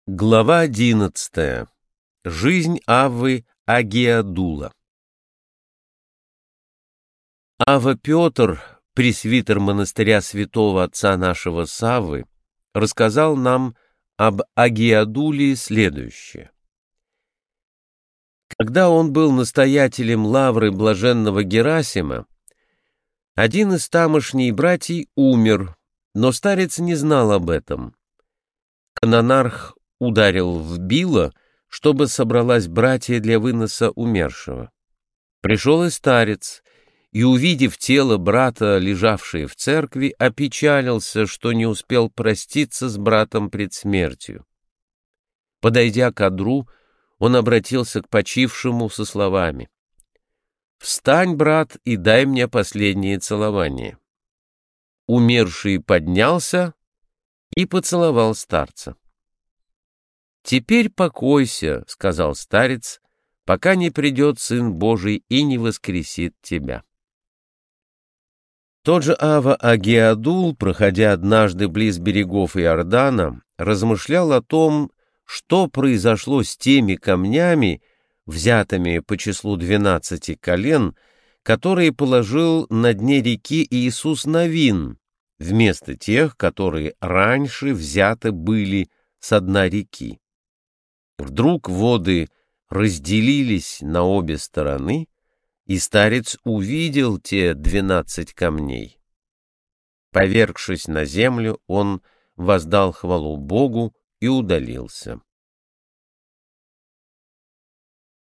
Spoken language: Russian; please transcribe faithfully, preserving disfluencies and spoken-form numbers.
Глава одиннадцатая. Жизнь Аввы Агиадула. Авва Петр, пресвитер монастыря святого отца нашего Саввы, рассказал нам об Агиадуле следующее. Когда он был настоятелем лавры блаженного Герасима, один из тамошних братьев умер, но старец не знал об этом. Канонарх ударил в било, чтобы собралась братья для выноса умершего. Пришел и старец, и, увидев тело брата, лежавшее в церкви, опечалился, что не успел проститься с братом пред смертью. Подойдя к одру, он обратился к почившему со словами: «Встань, брат, и дай мне последнее целование». Умерший поднялся и поцеловал старца. «Теперь покойся, — сказал старец, — пока не придет Сын Божий и не воскресит тебя». Тот же Авва Агиадул, проходя однажды близ берегов Иордана, размышлял о том, что произошло с теми камнями, взятыми по числу двенадцати колен, которые положил на дне реки Иисус Навин, вместо тех, которые раньше взяты были со дна реки. Вдруг воды разделились на обе стороны, и старец увидел те двенадцать камней. Повергшись на землю, он воздал хвалу Богу и удалился.